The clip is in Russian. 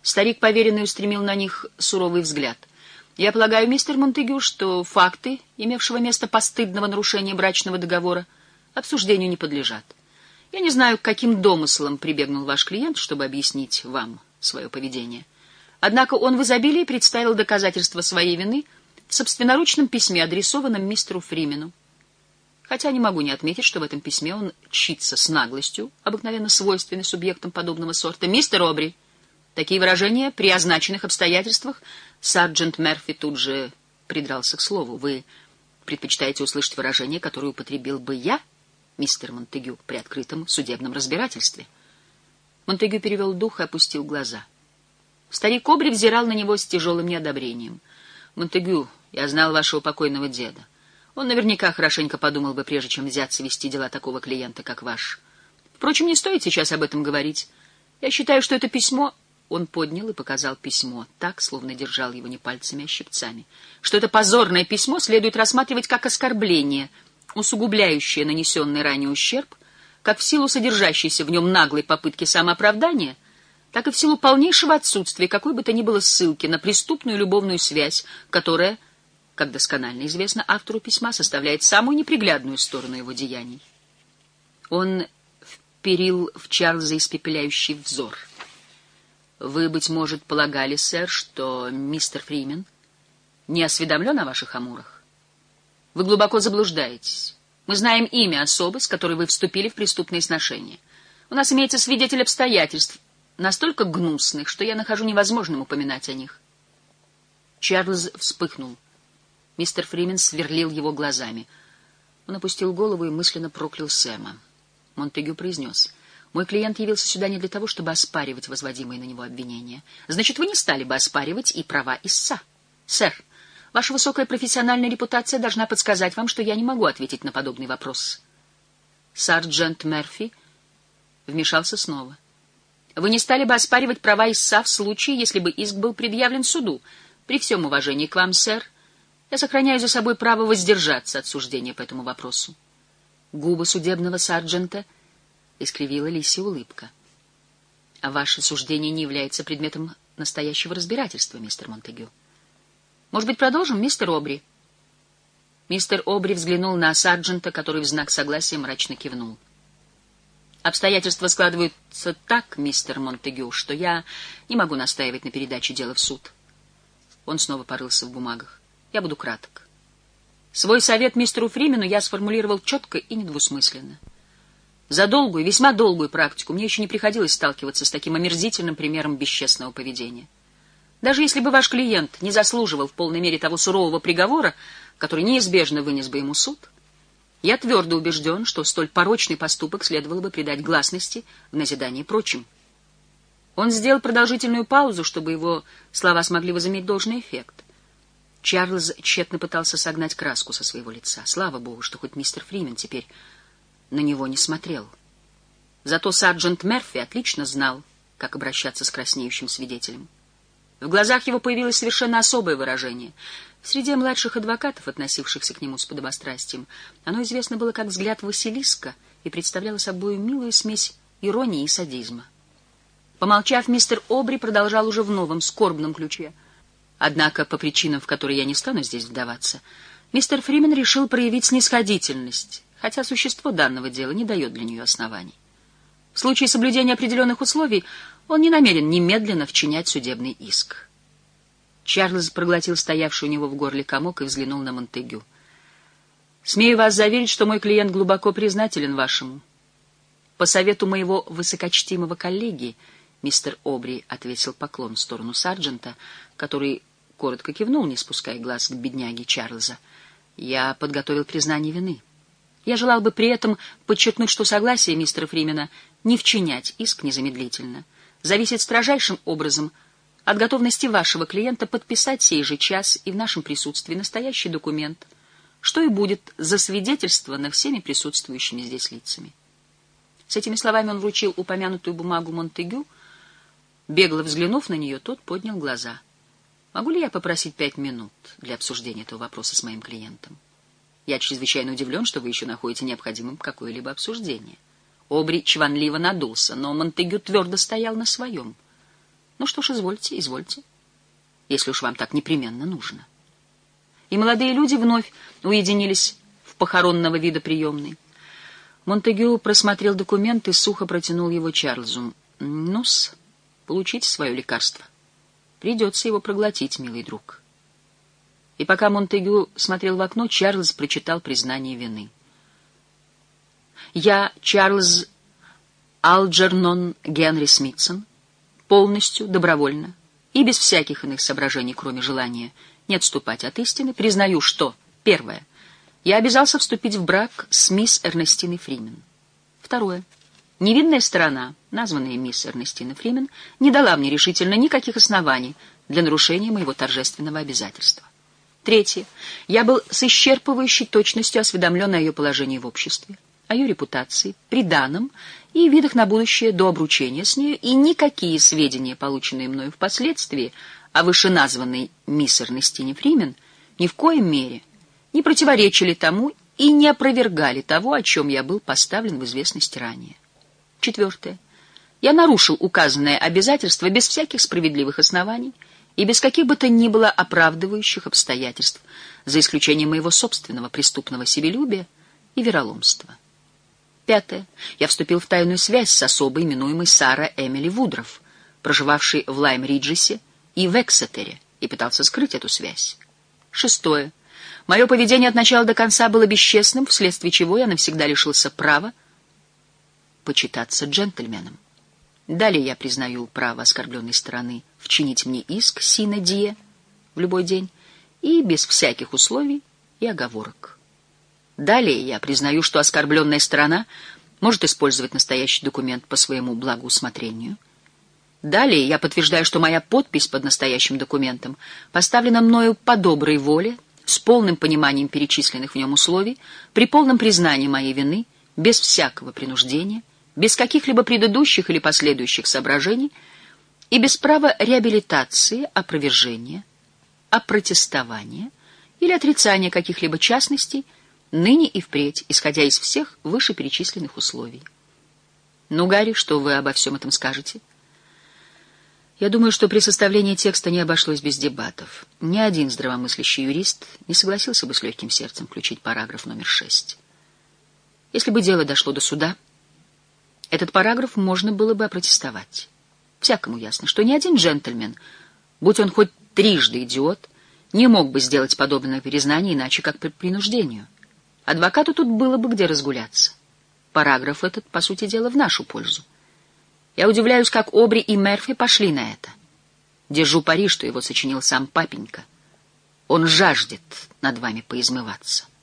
Старик поверенный устремил на них суровый взгляд. «Я полагаю, мистер Монтегю, что факты, имевшего место постыдного нарушения брачного договора, обсуждению не подлежат. Я не знаю, к каким домыслам прибегнул ваш клиент, чтобы объяснить вам свое поведение. Однако он в изобилии представил доказательства своей вины в собственноручном письме, адресованном мистеру Фримену. Хотя не могу не отметить, что в этом письме он чится с наглостью, обыкновенно свойственной субъектам подобного сорта. Мистер Обри, такие выражения при означенных обстоятельствах. Сержант Мерфи тут же придрался к слову. Вы предпочитаете услышать выражение, которое употребил бы я, мистер Монтегю, при открытом судебном разбирательстве? Монтегю перевел дух и опустил глаза. Старик Обри взирал на него с тяжелым неодобрением. «Монтегю, я знал вашего покойного деда. Он наверняка хорошенько подумал бы, прежде чем взяться вести дела такого клиента, как ваш. Впрочем, не стоит сейчас об этом говорить. Я считаю, что это письмо...» Он поднял и показал письмо, так, словно держал его не пальцами, а щипцами. «Что это позорное письмо следует рассматривать как оскорбление, усугубляющее нанесенный ранее ущерб, как в силу содержащейся в нем наглой попытки самооправдания, так и в силу полнейшего отсутствия какой бы то ни было ссылки на преступную любовную связь, которая, как досконально известно автору письма, составляет самую неприглядную сторону его деяний». Он вперил в Чарльза испепеляющий взор. «Вы, быть может, полагали, сэр, что мистер Фримен не осведомлен о ваших амурах? Вы глубоко заблуждаетесь. Мы знаем имя особы, с которой вы вступили в преступные сношения. У нас имеется свидетель обстоятельств, настолько гнусных, что я нахожу невозможным упоминать о них». Чарльз вспыхнул. Мистер Фримен сверлил его глазами. Он опустил голову и мысленно проклял Сэма. Монтегю произнес: «Мой клиент явился сюда не для того, чтобы оспаривать возводимые на него обвинения. Значит, вы не стали бы оспаривать и права истца. Сэр, ваша высокая профессиональная репутация должна подсказать вам, что я не могу ответить на подобный вопрос». Сержант Мерфи вмешался снова. «Вы не стали бы оспаривать права истца в случае, если бы иск был предъявлен суду. При всем уважении к вам, сэр, я сохраняю за собой право воздержаться от суждения по этому вопросу». Губы судебного сержанта искривила лисья улыбка. «А ваше суждение не является предметом настоящего разбирательства, мистер Монтегю. Может быть, продолжим, мистер Обри?» Мистер Обри взглянул на сержанта, который в знак согласия мрачно кивнул. «Обстоятельства складываются так, мистер Монтегю, что я не могу настаивать на передаче дела в суд». Он снова порылся в бумагах. «Я буду краток. Свой совет мистеру Фримену я сформулировал четко и недвусмысленно. За долгую, весьма долгую практику мне еще не приходилось сталкиваться с таким омерзительным примером бесчестного поведения. Даже если бы ваш клиент не заслуживал в полной мере того сурового приговора, который неизбежно вынес бы ему суд, я твердо убежден, что столь порочный поступок следовало бы придать гласности в назидание прочим». Он сделал продолжительную паузу, чтобы его слова смогли возыметь должный эффект. Чарльз тщетно пытался согнать краску со своего лица. Слава богу, что хоть мистер Фримен теперь на него не смотрел. Зато сержант Мерфи отлично знал, как обращаться с краснеющим свидетелем. В глазах его появилось совершенно особое выражение. В среде младших адвокатов, относившихся к нему с подобострастием, оно известно было как взгляд Василиска и представляло собой милую смесь иронии и садизма. Помолчав, мистер Обри продолжал уже в новом, скорбном ключе. Однако, по причинам, в которые я не стану здесь вдаваться, мистер Фримен решил проявить снисходительность, хотя существо данного дела не дает для нее оснований. В случае соблюдения определенных условий он не намерен немедленно вчинять судебный иск. Чарльз проглотил стоявший у него в горле комок и взглянул на Монтегю. «Смею вас заверить, что мой клиент глубоко признателен вашему. По совету моего высокочтимого коллеги, мистер Обри отвесил поклон в сторону сержанта, который коротко кивнул, не спуская глаз к бедняге Чарльза. Я подготовил признание вины. Я желал бы при этом подчеркнуть, что согласие мистера Фримена не вчинять иск незамедлительно зависит строжайшим образом от готовности вашего клиента подписать сей же час и в нашем присутствии настоящий документ, что и будет засвидетельствовано всеми присутствующими здесь лицами». С этими словами он вручил упомянутую бумагу Монтегю. Бегло взглянув на нее, тот поднял глаза. «Могу ли я попросить 5 минут для обсуждения этого вопроса с моим клиентом? Я чрезвычайно удивлен, что вы еще находите необходимым какое-либо обсуждение». Обри чванливо надулся, но Монтегю твердо стоял на своем. Ну что ж, извольте, извольте, если уж вам так непременно нужно. И молодые люди вновь уединились в похоронного вида приемной. Монтегю просмотрел документ и сухо протянул его Чарльзу. «Ну-с, получите свое лекарство. Придется его проглотить, милый друг». И пока Монтегю смотрел в окно, Чарльз прочитал признание вины. «Я, Чарльз Алджернон Генри Смитсон, полностью, добровольно и без всяких иных соображений, кроме желания не отступать от истины, признаю, что, первое, я обязался вступить в брак с мисс Эрнестиной Фримен. Второе, невинная сторона, названная мисс Эрнестина Фримен, не дала мне решительно никаких оснований для нарушения моего торжественного обязательства. Третье, я был с исчерпывающей точностью осведомлен о ее положении в обществе, о ее репутации, приданом и видах на будущее до обручения с нею, и никакие сведения, полученные мною впоследствии о вышеназванной мисс Эрнестине Фримен, ни в коем мере не противоречили тому и не опровергали того, о чем я был поставлен в известность ранее. Четвертое. Я нарушил указанное обязательство без всяких справедливых оснований и без каких бы то ни было оправдывающих обстоятельств, за исключением моего собственного преступного себелюбия и вероломства. Пятое. Я вступил в тайную связь с особой, именуемой Сара Эмили Вудроф, проживавшей в Лайм-Риджесе и в Эксетере, и пытался скрыть эту связь. Шестое. Мое поведение от начала до конца было бесчестным, вследствие чего я навсегда лишился права почитаться джентльменом. Далее я признаю право оскорбленной стороны вчинить мне иск sine die в любой день и без всяких условий и оговорок. Далее я признаю, что оскорбленная сторона может использовать настоящий документ по своему благоусмотрению. Далее я подтверждаю, что моя подпись под настоящим документом поставлена мною по доброй воле, с полным пониманием перечисленных в нем условий, при полном признании моей вины, без всякого принуждения, без каких-либо предыдущих или последующих соображений и без права реабилитации, опровержения, опротестования или отрицания каких-либо частностей, ныне и впредь, исходя из всех вышеперечисленных условий. Ну, Гарри, что вы обо всем этом скажете? Я думаю, что при составлении текста не обошлось без дебатов. Ни один здравомыслящий юрист не согласился бы с легким сердцем включить параграф номер 6. Если бы дело дошло до суда, этот параграф можно было бы опротестовать. Всякому ясно, что ни один джентльмен, будь он хоть трижды идиот, не мог бы сделать подобное признание иначе, как по принуждению. Адвокату тут было бы где разгуляться. Параграф этот, по сути дела, в нашу пользу. Я удивляюсь, как Обри и Мерфи пошли на это. Держу пари, что его сочинил сам папенька. Он жаждет над вами поизмываться.